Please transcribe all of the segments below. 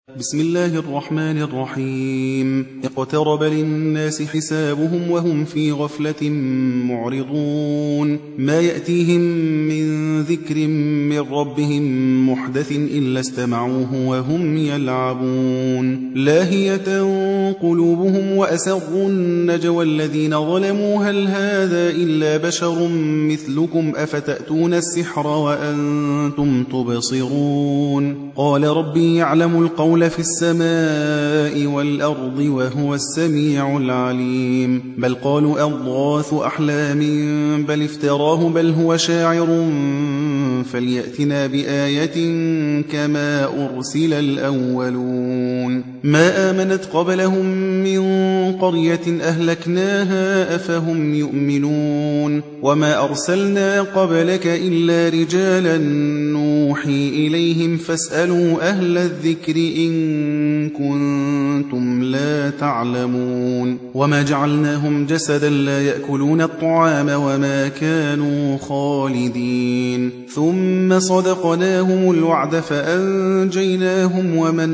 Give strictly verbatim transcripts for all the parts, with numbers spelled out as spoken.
بسم الله الرحمن الرحيم. اقترب للناس حسابهم وهم في غفلة معرضون. ما يأتيهم من ذكر من ربهم محدث إلا استمعوه وهم يلعبون. لاهية قلوبهم وأسروا النجوى الذين ظلموا هل هذا إلا بشر مثلكم أفتأتون السحر وأنتم تبصرون. قال ربي يعلم القول في السماء والأرض وهو السميع العليم. بل قالوا أضغاث أحلام بل افتراه بل هو شاعر فليأتنا بآية كما أرسل الأولون. ما آمنت قبلهم من قرية أهلكناها أفهم يؤمنون. وما أرسلنا قبلك إلا رجالا نوحي إليهم فاسألوا أهل الذكر إن كنتم لا تعلمون. وما جعلناهم جسدا لا يأكلون الطعام وما كانوا خالدين. ثم صدقناهم الوعد فأنجيناهم ومن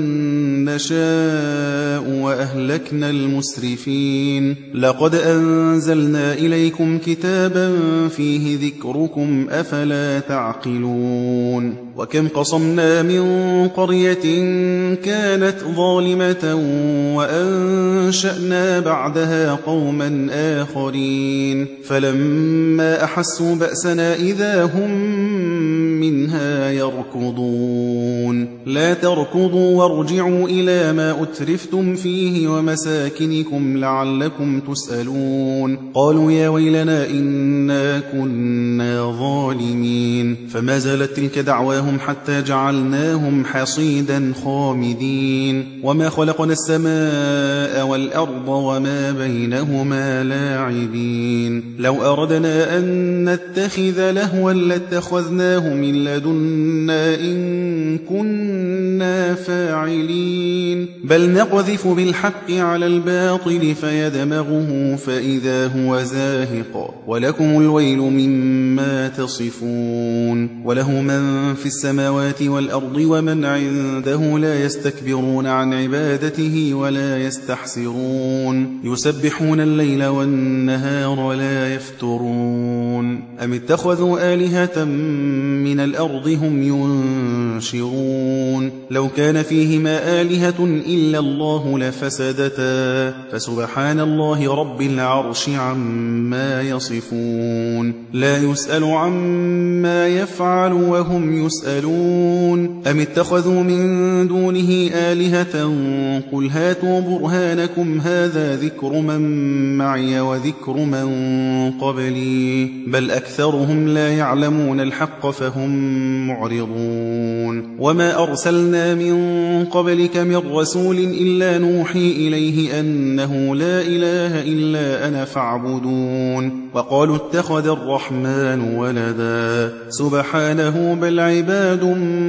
نشاء وأهلكنا المسرفين. لقد أنزلنا إليكم كتابا فيه ذكركم أفلا تعقلون. وكم قصمنا من قرية كانت ظالمة وأنشأنا بعدها قوما آخرين فلما أحسوا بأسنا إذا هم منها يركضون. لا تركضوا وارجعوا إلى ما أترفتم فيه ومساكنكم لعلكم تسألون. قالوا يا ويلنا إنا كنا ظالمين. فما زالت تلك دعواهم حتى جعلناهم حصيدا خامدين. وما خلقنا السماء والأرض وما بينهما لاعبين. لو أردنا أن نتخذ لهوا لاتخذناه من لدنا إن كنا فاعلين. بل نقذف بالحق على الباطل فيدمغه فإذا هو زاهق ولكم الويل مما تصفون. وله من في السماوات والأرض ومن عنده لا يستكبرون عن عبادته ولا يستحسرون. يسبحون الليل والنهار لا يفترون. أم اتخذوا آلهة من الأرض هم ينشرون. لو كان فيهما آلهة إلا الله لفسدتا فسبحان الله رب العرش عما يصفون. لا يسأل عما يفعل وهم يسألون. أم اتخذوا من دونه آلهة قل هاتوا برهانكم هذا ذكر من معي وذكر من قبلي بل أكثرهم لا يعلمون الحق فهم معرضون. وما أرسلنا من قبلك من رسول إلا نوحي إليه أنه لا إله إلا أنا فاعبدون. وقالوا اتخذ الرحمن ولدا سبحانه بل عباد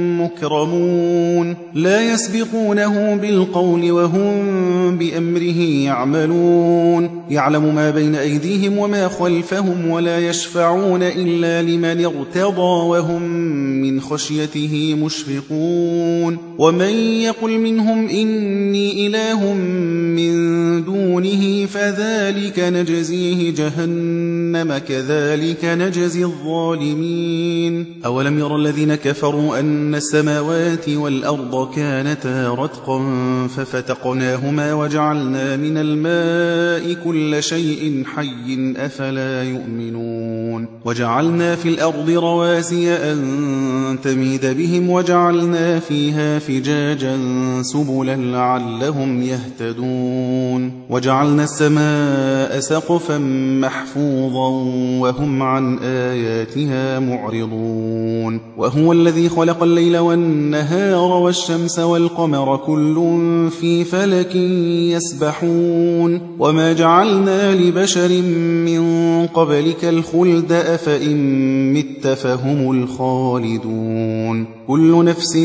مكرمون. لا يسبقونه بالقول وهم بأمره يعملون. يعلم ما بين أيديهم وما خلفهم ولا يشفعون إلا لمن ارتضى وهم من خشيته مشفقون. ومن يقل منهم إني إله من دونه فذلك نجزيه جهنم كذلك نجزي الظالمين. أولم ير الذين كفروا أن السماوات والأرض كانتا رتقا ففتقناهما وجعلنا من الماء كل شيء حي أفلا يؤمنون. وجعلنا في الأرض رواسي أن تميد بهم وجعلنا فيها فجاجا سبلا لعلهم يهتدون. وجعلنا السماء سقفا محفوظا وهم عن آياتها معرضون. وهو الذي خلق الليل والنهار والشمس والقمر كل في فلك يسبحون. وما جعلنا لبشر من قبلك الخلد أفإن مت فهم هم الخالدون كل نفس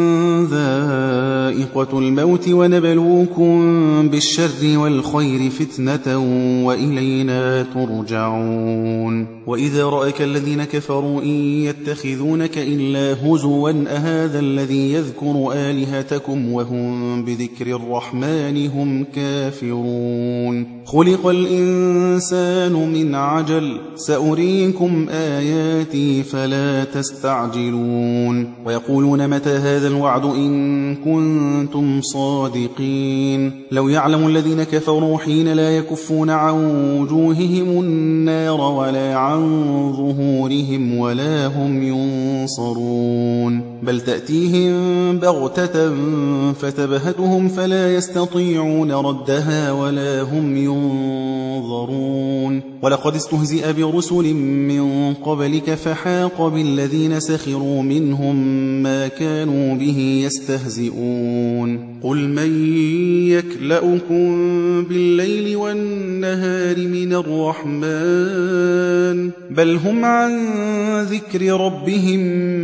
ذائقة الموت ونبلوكم بالشر والخير فتنة وإلينا ترجعون وإذا رأك الذين كفروا إن يتخذونك إلا هزوا أهذا الذي يذكر آلهتكم وهم بذكر الرحمن هم كافرون خلق الإنسان من عجل سأريكم آياتي فلا تستعجلون ويقولون متى هذا الوعد إن كنتم صادقين لو يعلم الذين كفروا حين لا يكفون عن وجوههم النار ولا عن ظهورهم ولا هم ينصرون بل تأتيهم بغتة فتبهتهم فلا يستطيعون ردها ولا هم ينظرون ولقد استهزئ برسل من قبلك فحاق بالذين سخروا منهم ما كانوا به يستهزئون قل من يكلؤكم بالليل والنهار من الرحمن بل هم عن ذكر ربهم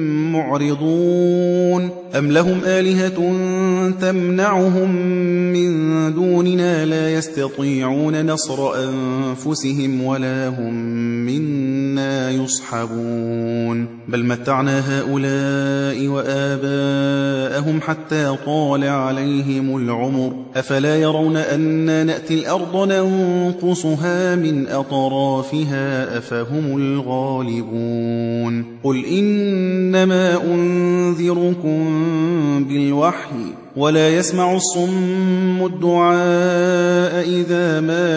معرضون أم لهم آلهة تمنعهم من دوننا لا يستطيعون نصر أنفسهم ولا هم منا يصحبون بل متعنا هؤلاء وآباءهم حتى طال عليهم العمر أفلا يرون أنا نأتي الأرض ننقصها من أطرافها أفهم الغالبون قل إنما أنذركم بالوحي ولا يسمع الصم الدعاء إذا ما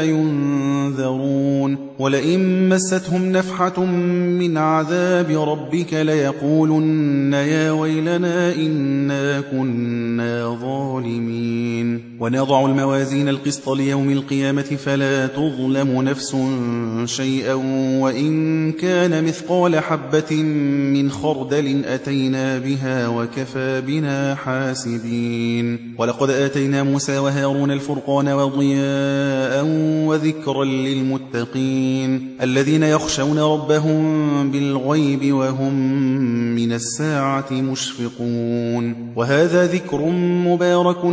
ينذرون ولئن مستهم نفحة من عذاب ربك ليقولن يا ويلنا إنا كنا ظالمين ونضع الموازين القسط ليوم القيامة فلا تظلم نفس شيئا وإن كان مثقال حبة من خردل أتينا بها وكفى بنا حاسبين ولقد آتينا موسى وهارون الفرقان وضياء وذكرا للمتقين الذين يخشون ربهم بالغيب وهم من الساعة مشفقون وهذا ذكر مبارك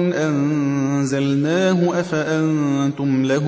أنزلناه أفأنتم له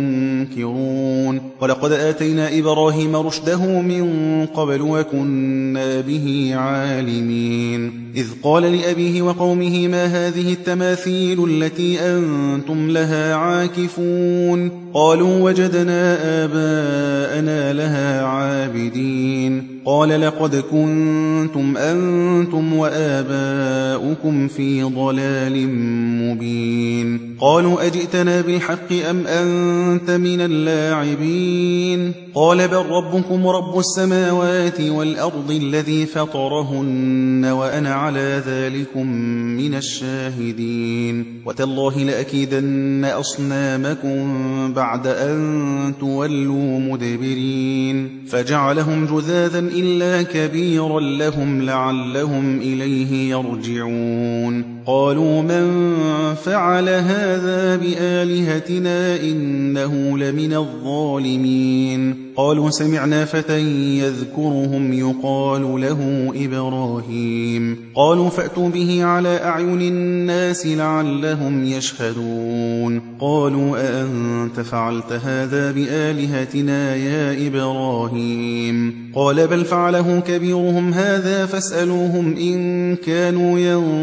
منكرون ولقد آتينا إبراهيم رشده من قبل وكنا به عالمين إذ قال لأبيه وقومه ما هذه التماثيل التي أنتم لها عاكفون قالوا وجدنا آباءنا لها عابدين قال لقد كنتم أنتم وآباؤكم في ضلال مبين قالوا أجئتنا بالحق أم أنت من اللاعبين قال بل ربكم رب السماوات والأرض الذي فطرهن وأنا على ذلكم من الشاهدين وتالله لأكيدن أصنامكم بعد أن تولوا مدبرين فجعلهم جذاذا إلا كبيرا لهم لعلهم إليه يرجعون قالوا من فعل هذا بآلهتنا إنه لمن الظالمين قالوا سمعنا فتى يذكرهم يقال له إبراهيم قالوا فأتوا به على أعين الناس لعلهم يشهدون قالوا أأنت فعلت هذا بآلهتنا يا إبراهيم قال بل فعله كبيرهم هذا فاسألوهم إن كانوا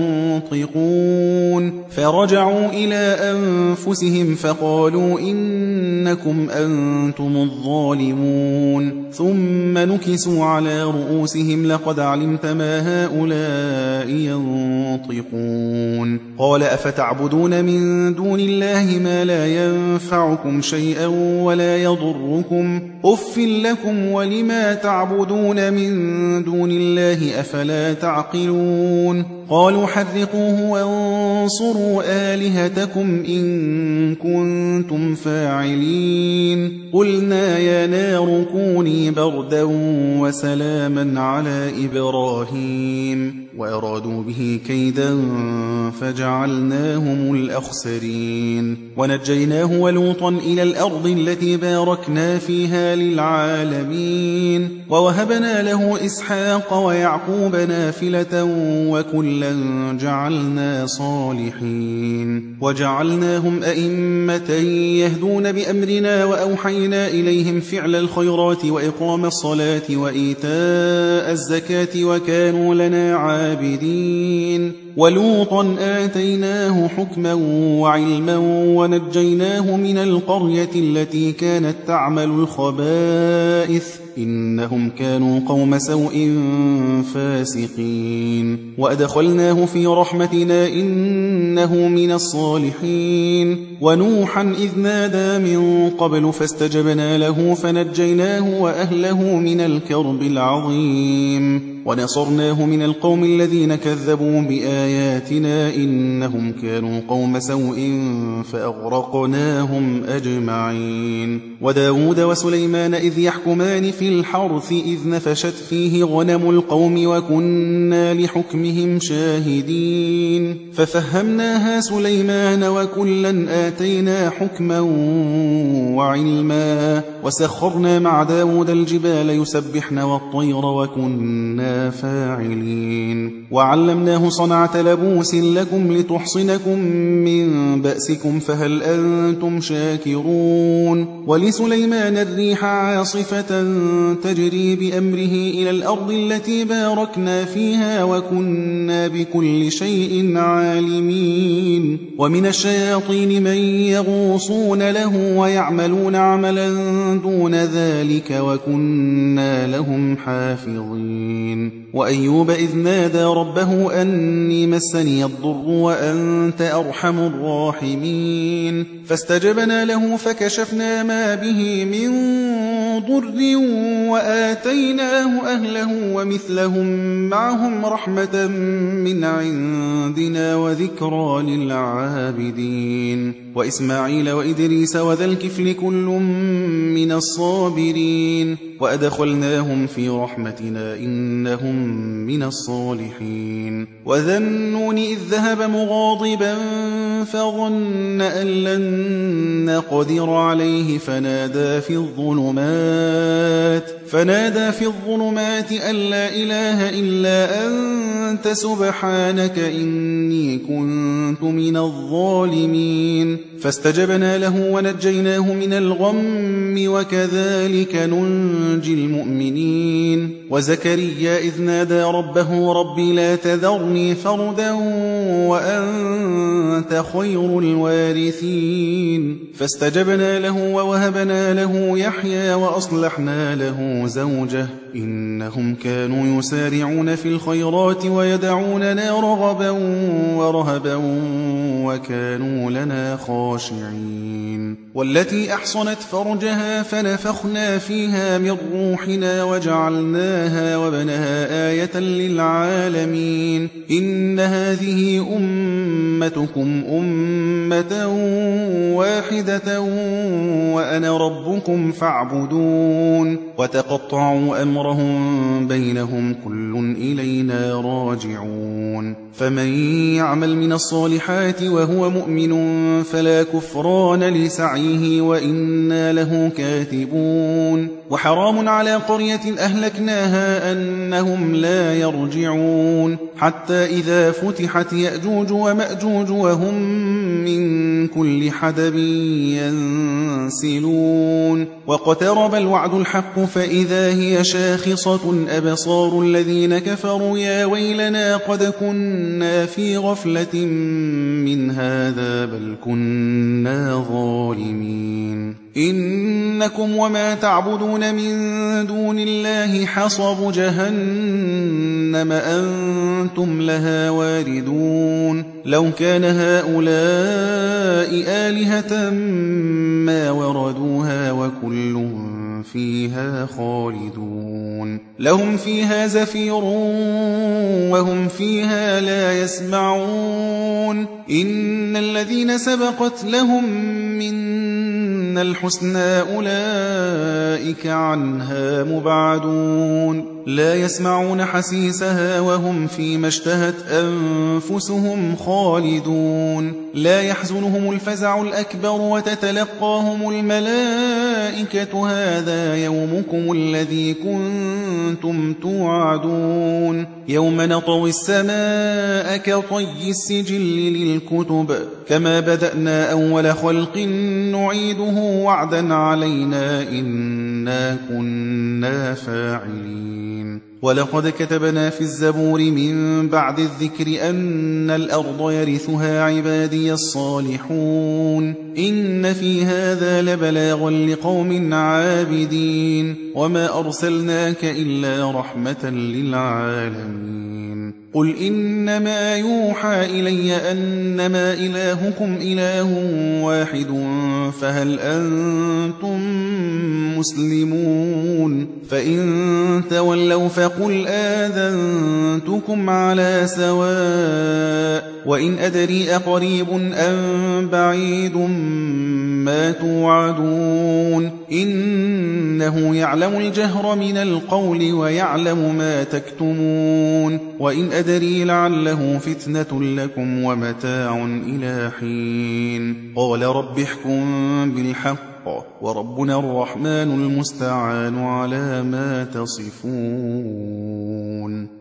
ينطقون فرجعوا إلى أنفسهم فقالوا إنكم أنتم الظالمون ثم نكسوا على رؤوسهم لقد علمت ما هؤلاء ينطقون قال أفتعبدون من دون الله ما لا ينفعكم شيئا ولا يضركم أف لكم ولما تعبدون من دون الله أفلا تعقلون قالوا حرقوه وانصروا آلهتكم إن كنتم فاعلين قلنا يا نار كوني بردا وسلاما على إبراهيم وأرادوا به كيدا فجعلناهم الأخسرين ونجيناه ولوطا إلى الأرض التي باركنا فيها للعالمين ووهبنا له إسحاق ويعقوب نافلة وكلا جعلنا صالحين وجعلناهم أئمة يهدون بأمرنا وأوحينا إليهم فعل الخيرات وإقام الصلاة وإيتاء الزكاة وكانوا لنا عابدين ولوطا آتيناه حكما وعلما ونجيناه من القرية التي كانت تعمل الخبائث إنهم كانوا قوم سوء فاسقين وأدخلناه في رحمتنا إنه من الصالحين ونوحا إذ نادى من قبل فاستجبنا له فنجيناه وأهله من الكرب العظيم ونصرناه من القوم الذين كذبوا بآياتنا إنهم كانوا قوم سوء فأغرقناهم أجمعين وداود وسليمان إذ يحكمان في الحرث إذ نفشت فيه غنم القوم وكنا لحكمهم شاهدين ففهمناها سليمان وكلا آتينا حكما وعلما وسخرنا مع داود الجبال يسبحن والطير وكنا فاعلين وعلمناه صنعة لبوس لكم لتحصنكم من بأسكم فهل أنتم شاكرون ولسليمان الريح عاصفة تجري بأمره إلى الأرض التي باركنا فيها وكنا بكل شيء عالمين ومن الشياطين من يغوصون له ويعملون عملا دون ذلك وكنا لهم حافظين وأيوب إذ نادى ربه أني مسني الضر وأنت أرحم الراحمين فاستجبنا له فكشفنا ما به من ضر وآتيناه أهله ومثلهم معهم رحمة من عندنا وذكرى للعابدين وإسماعيل وإدريس وذا الكفل كل من الصابرين وأدخلناهم في رحمتنا إنهم من الصالحين وذا النون إذ ذهب مغاضبا فظن أن لن نقدر عليه فنادى في الظلمات فنادى في الظلمات أن لا إله إلا أنت سبحانك إني كنت من الظالمين فاستجبنا له ونجيناه من الغم وكذلك ننجي المؤمنين وزكريا إذ نادى ربه رب لا تذرني فردا وأنت خير الوارثين فاستجبنا له ووهبنا له يحيى وأصلحنا له زوجه إنهم كانوا يسارعون في الخيرات ويدعوننا رغبا ورهبا وكانوا لنا خاشعين والتي أحصنت فرجها فنفخنا فيها من روحنا وجعلناها وبنها آية للعالمين إن هذه أمتكم أمة واحدة وأنا ربكم فاعبدون وتقطعوا أمرهم بينهم كل إلينا راجعون فمن يعمل من الصالحات وهو مؤمن فلا كفران لسعيه وإنا له كاتبون وحرام على قرية أهلكناها أنهم لا يرجعون حتى إذا فتحت يأجوج ومأجوج وهم من كل حدب ينسلون واقترب الوعد الحق فإذا هي شاخصة أبصار الذين كفروا يا ويلنا قد كنا في غفلة من هذا بل كنا ظالمين إنكم وما تعبدون من دون الله حصب جهنم أنتم لها واردون لو كان هؤلاء آلهة ما وردوها وكل فيها خالدون لهم فيها زفير وهم فيها لا يسمعون إن الذين سبقت لهم من الحسنى أولئك عنها مبعدون لا يسمعون حسيسها وهم فيما اشتهت أنفسهم خالدون لا يحزنهم الفزع الأكبر وتتلقاهم الملائكة هذا يومكم الذي كنتم توعدون يوم نطوي السماء كطي السجل للكتب كما بدأنا أول خلق نعيده وعدا علينا إنا كنا فاعلين ولقد كتبنا في الزبور من بعد الذكر أن الأرض يرثها عبادي الصالحون إن في هذا لبلاغا لقوم عابدين وما أرسلناك إلا رحمة للعالمين قل إنما يوحى إلي أنما إلهكم إله واحد فهل أنتم مسلمون فإن تولوا فقل آذنتكم على سواء وإن أدري أقريب أم بعيد ما توعدون إنه يعلم الجهر من القول ويعلم ما تكتمون وإن أدري لعله فتنة لكم ومتاع إلى حين قال رب احكم بالحق وربنا الرحمن المستعان على ما تصفون